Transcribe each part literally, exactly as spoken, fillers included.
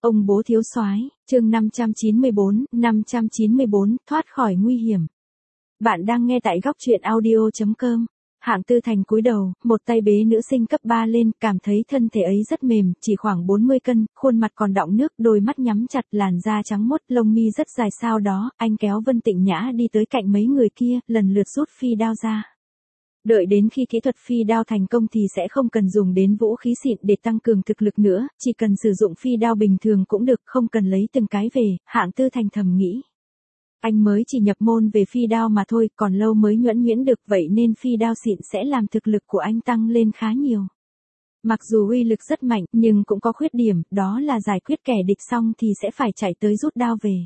Ông bố thiếu soái, chương năm trăm chín mươi bốn, năm trăm chín mươi bốn, thoát khỏi nguy hiểm. Bạn đang nghe tại góc truyện audio chấm com. Hạng Tư Thành cúi đầu, một tay bế nữ sinh cấp ba lên, cảm thấy thân thể ấy rất mềm, chỉ khoảng bốn mươi cân, khuôn mặt còn đọng nước, đôi mắt nhắm chặt, làn da trắng muốt, lông mi rất dài. Sau đó, anh kéo Vân Tịnh Nhã đi tới cạnh mấy người kia, lần lượt rút phi đao ra. Đợi đến khi kỹ thuật phi đao thành công thì sẽ không cần dùng đến vũ khí xịn để tăng cường thực lực nữa, chỉ cần sử dụng phi đao bình thường cũng được, không cần lấy từng cái về. Hạng Tư Thành thầm nghĩ. Anh mới chỉ nhập môn về phi đao mà thôi, còn lâu mới nhuẫn nhuyễn được, vậy nên phi đao xịn sẽ làm thực lực của anh tăng lên khá nhiều. Mặc dù uy lực rất mạnh, nhưng cũng có khuyết điểm, đó là giải quyết kẻ địch xong thì sẽ phải chạy tới rút đao về.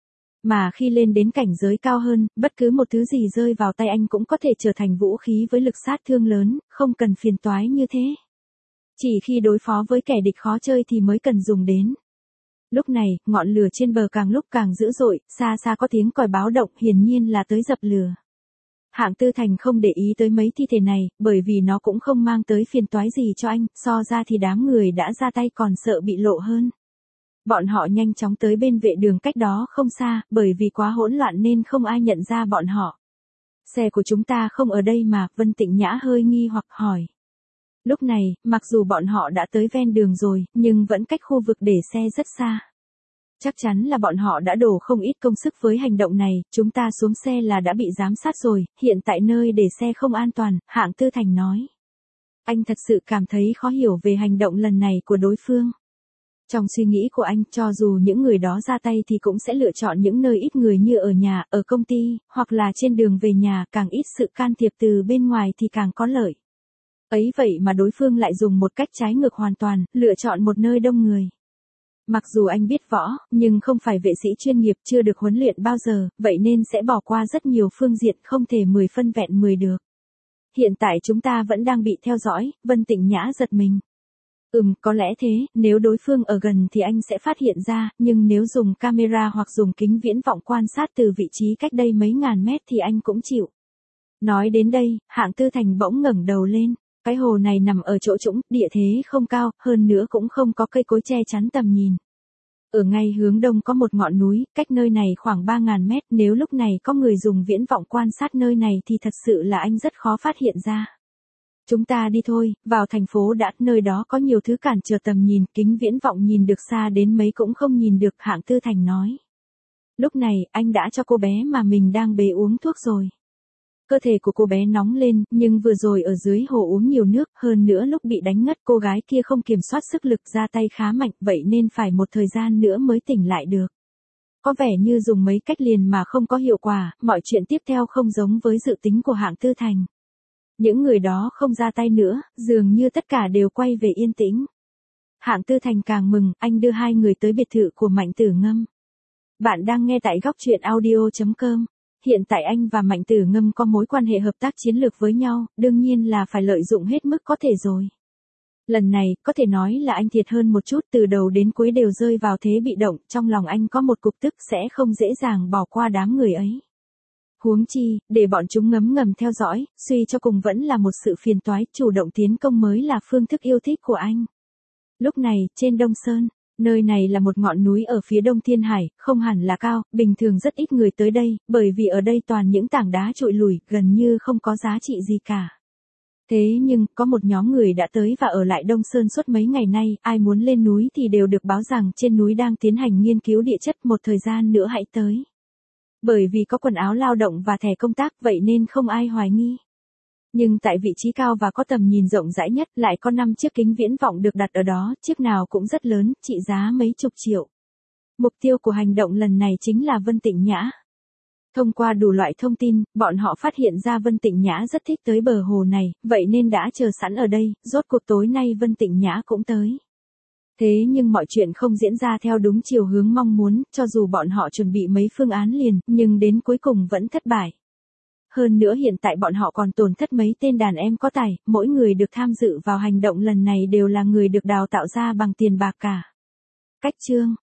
Mà khi lên đến cảnh giới cao hơn, bất cứ một thứ gì rơi vào tay anh cũng có thể trở thành vũ khí với lực sát thương lớn, không cần phiền toái như thế. Chỉ khi đối phó với kẻ địch khó chơi thì mới cần dùng đến. Lúc này, ngọn lửa trên bờ càng lúc càng dữ dội, xa xa có tiếng còi báo động, hiển nhiên là tới dập lửa. Hạng Tư Thành không để ý tới mấy thi thể này, bởi vì nó cũng không mang tới phiền toái gì cho anh, so ra thì đám người đã ra tay còn sợ bị lộ hơn. Bọn họ nhanh chóng tới bên vệ đường cách đó không xa, bởi vì quá hỗn loạn nên không ai nhận ra bọn họ. Xe của chúng ta không ở đây mà, Vân Tịnh Nhã hơi nghi hoặc hỏi. Lúc này, mặc dù bọn họ đã tới ven đường rồi, nhưng vẫn cách khu vực để xe rất xa. Chắc chắn là bọn họ đã đổ không ít công sức với hành động này, chúng ta xuống xe là đã bị giám sát rồi, hiện tại nơi để xe không an toàn, Hạng Tư Thành nói. Anh thật sự cảm thấy khó hiểu về hành động lần này của đối phương. Trong suy nghĩ của anh, cho dù những người đó ra tay thì cũng sẽ lựa chọn những nơi ít người như ở nhà, ở công ty, hoặc là trên đường về nhà, càng ít sự can thiệp từ bên ngoài thì càng có lợi. Ấy vậy mà đối phương lại dùng một cách trái ngược hoàn toàn, lựa chọn một nơi đông người. Mặc dù anh biết võ, nhưng không phải vệ sĩ chuyên nghiệp, chưa được huấn luyện bao giờ, vậy nên sẽ bỏ qua rất nhiều phương diện, không thể mười phân vẹn mười được. Hiện tại chúng ta vẫn đang bị theo dõi, Vân Tịnh Nhã giật mình. Ừm, có lẽ thế, nếu đối phương ở gần thì anh sẽ phát hiện ra, nhưng nếu dùng camera hoặc dùng kính viễn vọng quan sát từ vị trí cách đây mấy ngàn mét thì anh cũng chịu. Nói đến đây, Hạng Tư Thành bỗng ngẩng đầu lên. Cái hồ này nằm ở chỗ trũng, địa thế không cao, hơn nữa cũng không có cây cối che chắn tầm nhìn. Ở ngay hướng đông có một ngọn núi, cách nơi này khoảng ba ngàn mét, nếu lúc này có người dùng viễn vọng quan sát nơi này thì thật sự là anh rất khó phát hiện ra. Chúng ta đi thôi, vào thành phố đã, nơi đó có nhiều thứ cản trở tầm nhìn, kính viễn vọng nhìn được xa đến mấy cũng không nhìn được, Hạng Tư Thành nói. Lúc này, anh đã cho cô bé mà mình đang bế uống thuốc rồi. Cơ thể của cô bé nóng lên, nhưng vừa rồi ở dưới hồ uống nhiều nước, hơn nữa lúc bị đánh ngất cô gái kia không kiểm soát sức lực, ra tay khá mạnh, vậy nên phải một thời gian nữa mới tỉnh lại được. Có vẻ như dùng mấy cách liền mà không có hiệu quả, mọi chuyện tiếp theo không giống với dự tính của Hạng Tư Thành. Những người đó không ra tay nữa, dường như tất cả đều quay về yên tĩnh. Hạng Tư Thành càng mừng, anh đưa hai người tới biệt thự của Mạnh Tử Ngâm. Bạn đang nghe tại góc truyện audio chấm com. Hiện tại anh và Mạnh Tử Ngâm có mối quan hệ hợp tác chiến lược với nhau, đương nhiên là phải lợi dụng hết mức có thể rồi. Lần này, có thể nói là anh thiệt hơn một chút, từ đầu đến cuối đều rơi vào thế bị động, trong lòng anh có một cục tức sẽ không dễ dàng bỏ qua đám người ấy. Huống chi, để bọn chúng ngấm ngầm theo dõi, suy cho cùng vẫn là một sự phiền toái, chủ động tiến công mới là phương thức yêu thích của anh. Lúc này, trên Đông Sơn, nơi này là một ngọn núi ở phía đông Thiên Hải, không hẳn là cao, bình thường rất ít người tới đây, bởi vì ở đây toàn những tảng đá trụi lùi, gần như không có giá trị gì cả. Thế nhưng, có một nhóm người đã tới và ở lại Đông Sơn suốt mấy ngày nay, ai muốn lên núi thì đều được báo rằng trên núi đang tiến hành nghiên cứu địa chất, một thời gian nữa hãy tới. Bởi vì có quần áo lao động và thẻ công tác, vậy nên không ai hoài nghi. Nhưng tại vị trí cao và có tầm nhìn rộng rãi nhất, lại có năm chiếc kính viễn vọng được đặt ở đó, chiếc nào cũng rất lớn, trị giá mấy chục triệu. Mục tiêu của hành động lần này chính là Vân Tịnh Nhã. Thông qua đủ loại thông tin, bọn họ phát hiện ra Vân Tịnh Nhã rất thích tới bờ hồ này, vậy nên đã chờ sẵn ở đây, rốt cuộc tối nay Vân Tịnh Nhã cũng tới. Thế nhưng mọi chuyện không diễn ra theo đúng chiều hướng mong muốn, cho dù bọn họ chuẩn bị mấy phương án liền, nhưng đến cuối cùng vẫn thất bại. Hơn nữa hiện tại bọn họ còn tổn thất mấy tên đàn em có tài, mỗi người được tham dự vào hành động lần này đều là người được đào tạo ra bằng tiền bạc cả. Cách chương